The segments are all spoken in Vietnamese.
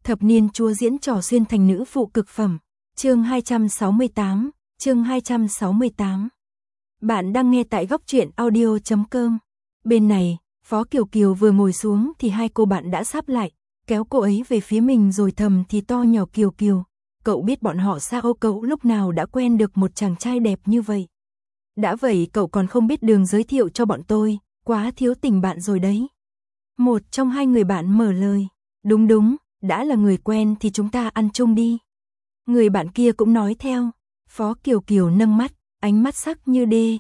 Thập niên chúa diễn trò xuyên thành nữ phụ cực phẩm. Chương 268, chương 268. Bạn đang nghe tại goctruyện.audio.com. Bên này, Phó Kiều Kiều vừa ngồi xuống thì hai cô bạn đã sáp lại, kéo cô ấy về phía mình rồi thầm thì to nhỏ Kiều Kiều. Cậu biết bọn họ sao cậu lúc nào đã quen được một chàng trai đẹp như vậy. Đã vậy cậu còn không biết đường giới thiệu cho bọn tôi, quá thiếu tình bạn rồi đấy. Một trong hai người bạn mở lời. Đúng, đã là người quen thì chúng ta ăn chung đi. Người bạn kia cũng nói theo. Phó Kiều Kiều nâng mắt, ánh mắt sắc như đê,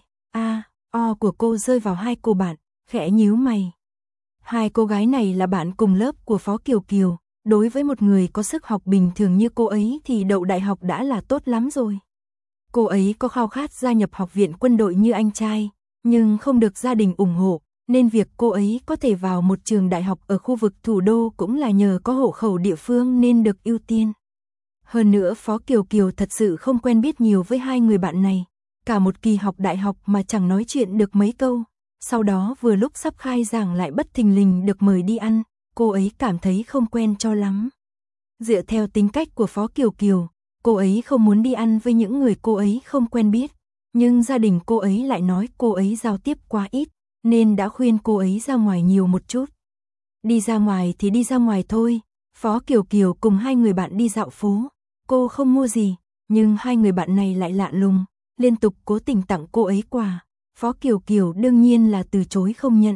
o của cô rơi vào hai cô bạn, khẽ nhíu mày. Hai cô gái này là bạn cùng lớp của Phó Kiều Kiều, đối với một người có sức học bình thường như cô ấy thì đậu đại học đã là tốt lắm rồi. Cô ấy có khao khát gia nhập học viện quân đội như anh trai, nhưng không được gia đình ủng hộ, nên việc cô ấy có thể vào một trường đại học ở khu vực thủ đô cũng là nhờ có hộ khẩu địa phương nên được ưu tiên. Hơn nữa Phó Kiều Kiều thật sự không quen biết nhiều với hai người bạn này, cả một kỳ học đại học mà chẳng nói chuyện được mấy câu, sau đó vừa lúc sắp khai giảng lại bất thình lình được mời đi ăn, cô ấy cảm thấy không quen cho lắm. Dựa theo tính cách của Phó Kiều Kiều, cô ấy không muốn đi ăn với những người cô ấy không quen biết, nhưng gia đình cô ấy lại nói cô ấy giao tiếp quá ít, nên đã khuyên cô ấy ra ngoài nhiều một chút. Đi ra ngoài thì đi ra ngoài thôi. Phó Kiều Kiều cùng hai người bạn đi dạo phố, cô không mua gì, nhưng hai người bạn này lại lạ lùng, liên tục cố tình tặng cô ấy quà. Phó Kiều Kiều đương nhiên là từ chối không nhận.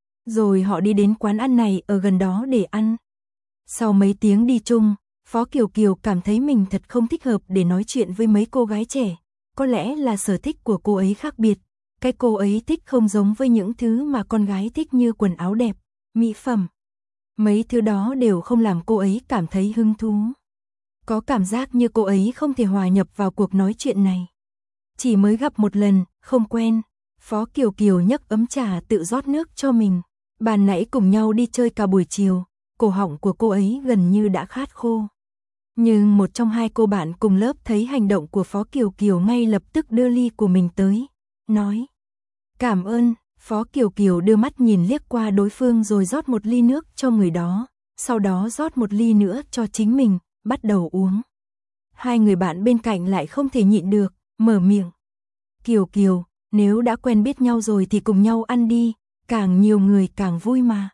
Rồi họ đi đến quán ăn này ở gần đó để ăn. Sau mấy tiếng đi chung, Phó Kiều Kiều cảm thấy mình thật không thích hợp để nói chuyện với mấy cô gái trẻ. Có lẽ là sở thích của cô ấy khác biệt. Cái cô ấy thích không giống với những thứ mà con gái thích như quần áo đẹp, mỹ phẩm. Mấy thứ đó đều không làm cô ấy cảm thấy hứng thú. Có cảm giác như cô ấy không thể hòa nhập vào cuộc nói chuyện này. Chỉ mới gặp một lần, không quen. Phó Kiều Kiều nhấc ấm trà tự rót nước cho mình. Ban nãy cùng nhau đi chơi cả buổi chiều, cổ họng của cô ấy gần như đã khát khô. Nhưng một trong hai cô bạn cùng lớp thấy hành động của Phó Kiều Kiều ngay lập tức đưa ly của mình tới, nói: "Cảm ơn." Phó Kiều Kiều đưa mắt nhìn liếc qua đối phương rồi rót một ly nước cho người đó, sau đó rót một ly nữa cho chính mình, bắt đầu uống. Hai người bạn bên cạnh lại không thể nhịn được, mở miệng: "Kiều Kiều, nếu đã quen biết nhau rồi thì cùng nhau ăn đi, càng nhiều người càng vui mà."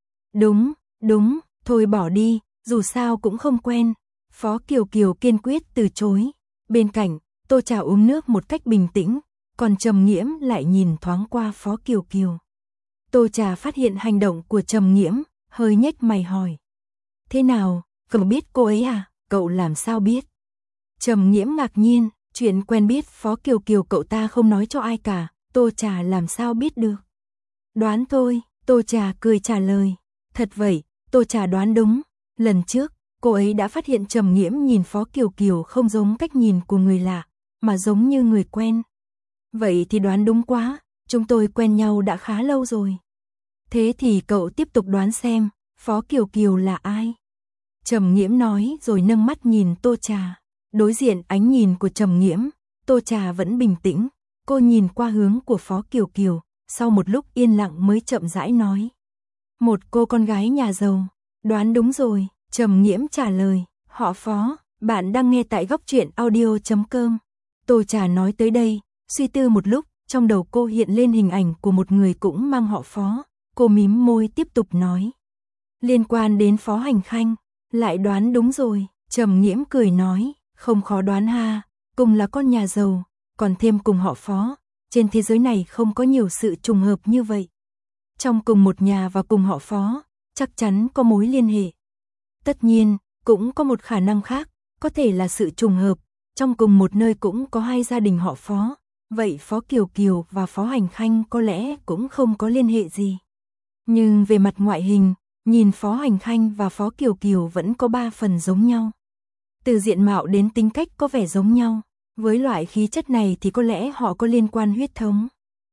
Đúng, thôi bỏ đi, dù sao cũng không quen." Phó Kiều Kiều kiên quyết từ chối. Bên cạnh, Tô Trà uống nước một cách bình tĩnh, còn Trầm Nghiễm lại nhìn thoáng qua Phó Kiều Kiều. Tô Trà phát hiện hành động của Trầm Nghiễm, hơi nhếch mày hỏi: "Thế nào, cậu biết cô ấy à? Cậu làm sao biết?" Trầm Nghiễm ngạc nhiên, chuyện quen biết Phó Kiều Kiều cậu ta không nói cho ai cả, Tô Trà làm sao biết được? "Đoán thôi." Tô Trà cười trả lời. Thật vậy, Tô Trà đoán đúng. Lần trước, cô ấy đã phát hiện Trầm Nghiễm nhìn Phó Kiều Kiều không giống cách nhìn của người lạ, mà giống như người quen. "Vậy thì đoán đúng quá, chúng tôi quen nhau đã khá lâu rồi." "Thế thì cậu tiếp tục đoán xem, Phó Kiều Kiều là ai?" Trầm Nghiễm nói rồi nâng mắt nhìn Tô Trà. Đối diện ánh nhìn của Trầm Nghiễm, Tô Trà vẫn bình tĩnh, cô nhìn qua hướng của Phó Kiều Kiều, sau một lúc yên lặng mới chậm rãi nói: "Một cô con gái nhà giàu." "Đoán đúng rồi." Trầm Nghiễm trả lời. "Họ Phó." Bạn đang nghe tại goctruyện.audio.com. Tô Trà nói tới đây, suy tư một lúc, trong đầu cô hiện lên hình ảnh của một người cũng mang họ Phó. Cô mím môi tiếp tục nói: "Liên quan đến Phó Hành Khanh." "Lại đoán đúng rồi." Trầm Nghiễm cười nói: "Không khó đoán ha, cùng là con nhà giàu, còn thêm cùng họ Phó, trên thế giới này không có nhiều sự trùng hợp như vậy. Trong cùng một nhà và cùng họ Phó, chắc chắn có mối liên hệ. Tất nhiên, cũng có một khả năng khác, có thể là sự trùng hợp, trong cùng một nơi cũng có hai gia đình họ Phó, vậy Phó Kiều Kiều và Phó Hành Khanh có lẽ cũng không có liên hệ gì. Nhưng về mặt ngoại hình, nhìn Phó Hành Khanh và Phó Kiều Kiều vẫn có 3 phần giống nhau. Từ diện mạo đến tính cách có vẻ giống nhau, với loại khí chất này thì có lẽ họ có liên quan huyết thống."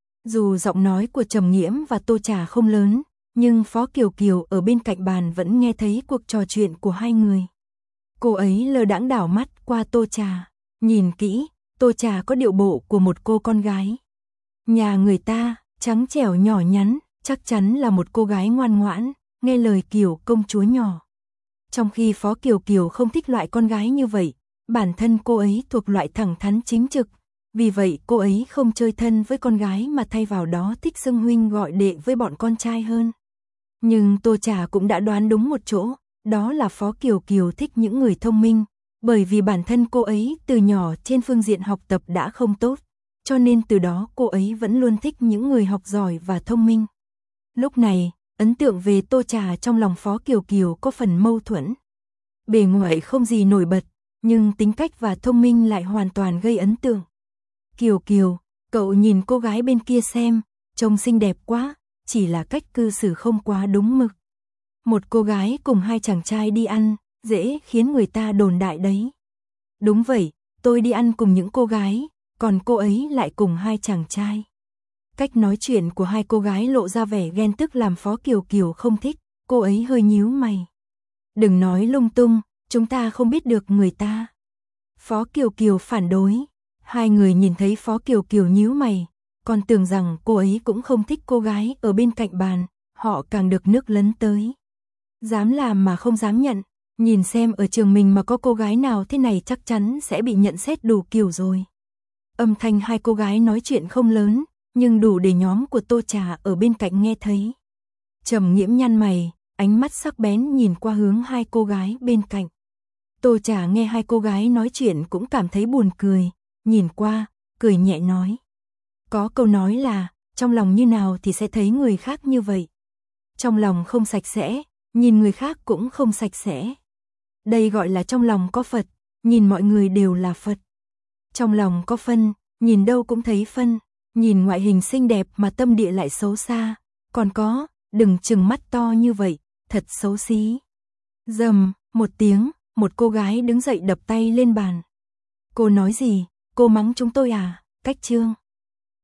Dù giọng nói của Trầm Nghiễm và Tô Trà không lớn, nhưng Phó Kiều Kiều ở bên cạnh bàn vẫn nghe thấy cuộc trò chuyện của hai người. Cô ấy lơ đãng đảo mắt qua Tô Trà, nhìn kỹ, Tô Trà có điệu bộ của một cô con gái. Nhà người ta, trắng trẻo nhỏ nhắn, chắc chắn là một cô gái ngoan ngoãn, nghe lời kiểu công chúa nhỏ. Trong khi Phó Kiều Kiều không thích loại con gái như vậy, bản thân cô ấy thuộc loại thẳng thắn chính trực, vì vậy cô ấy không chơi thân với con gái mà thay vào đó thích xưng huynh gọi đệ với bọn con trai hơn. Nhưng Tô Trà cũng đã đoán đúng một chỗ, đó là Phó Kiều Kiều thích những người thông minh, bởi vì bản thân cô ấy từ nhỏ trên phương diện học tập đã không tốt, cho nên từ đó cô ấy vẫn luôn thích những người học giỏi và thông minh. Lúc này, ấn tượng về Tô Trà trong lòng Phó Kiều Kiều có phần mâu thuẫn. Bề ngoài không gì nổi bật, nhưng tính cách và thông minh lại hoàn toàn gây ấn tượng. Kiều Kiều, cậu nhìn cô gái bên kia xem, trông xinh đẹp quá, chỉ là cách cư xử không quá đúng mực. Một cô gái cùng hai chàng trai đi ăn, dễ khiến người ta đồn đại đấy. Đúng vậy, tôi đi ăn cùng những cô gái, còn cô ấy lại cùng hai chàng trai. Cách nói chuyện của hai cô gái lộ ra vẻ ghen tức làm Phó Kiều Kiều không thích, cô ấy hơi nhíu mày. Đừng nói lung tung, chúng ta không biết được người ta. Phó Kiều Kiều phản đối. Hai người nhìn thấy Phó Kiều Kiều nhíu mày, còn tưởng rằng cô ấy cũng không thích cô gái ở bên cạnh bàn, họ càng được nước lấn tới. Dám làm mà không dám nhận, nhìn xem ở trường mình mà có cô gái nào thế này chắc chắn sẽ bị nhận xét đủ kiểu rồi. Âm thanh hai cô gái nói chuyện không lớn, nhưng đủ để nhóm của Tô Trà ở bên cạnh nghe thấy. Trầm Nghiễm nhăn mày, ánh mắt sắc bén nhìn qua hướng hai cô gái bên cạnh. Tô Trà nghe hai cô gái nói chuyện cũng cảm thấy buồn cười, nhìn qua, cười nhẹ nói. Có câu nói là, trong lòng như nào thì sẽ thấy người khác như vậy. Trong lòng không sạch sẽ, nhìn người khác cũng không sạch sẽ. Đây gọi là trong lòng có Phật, nhìn mọi người đều là Phật. Trong lòng có phân, nhìn đâu cũng thấy phân, nhìn ngoại hình xinh đẹp mà tâm địa lại xấu xa. Còn có, đừng trừng mắt to như vậy, thật xấu xí. Rầm, một tiếng, một cô gái đứng dậy đập tay lên bàn. Cô nói gì, cô mắng chúng tôi à, cách chương.